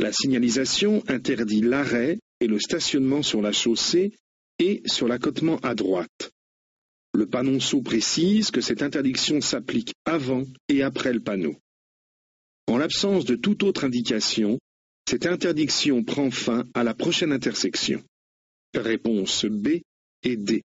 La signalisation interdit l'arrêt et le stationnement sur la chaussée et sur l'accotement à droite. Le panonceau précise que cette interdiction s'applique avant et après le panneau. En l'absence de toute autre indication, cette interdiction prend fin à la prochaine intersection. Réponse B et D.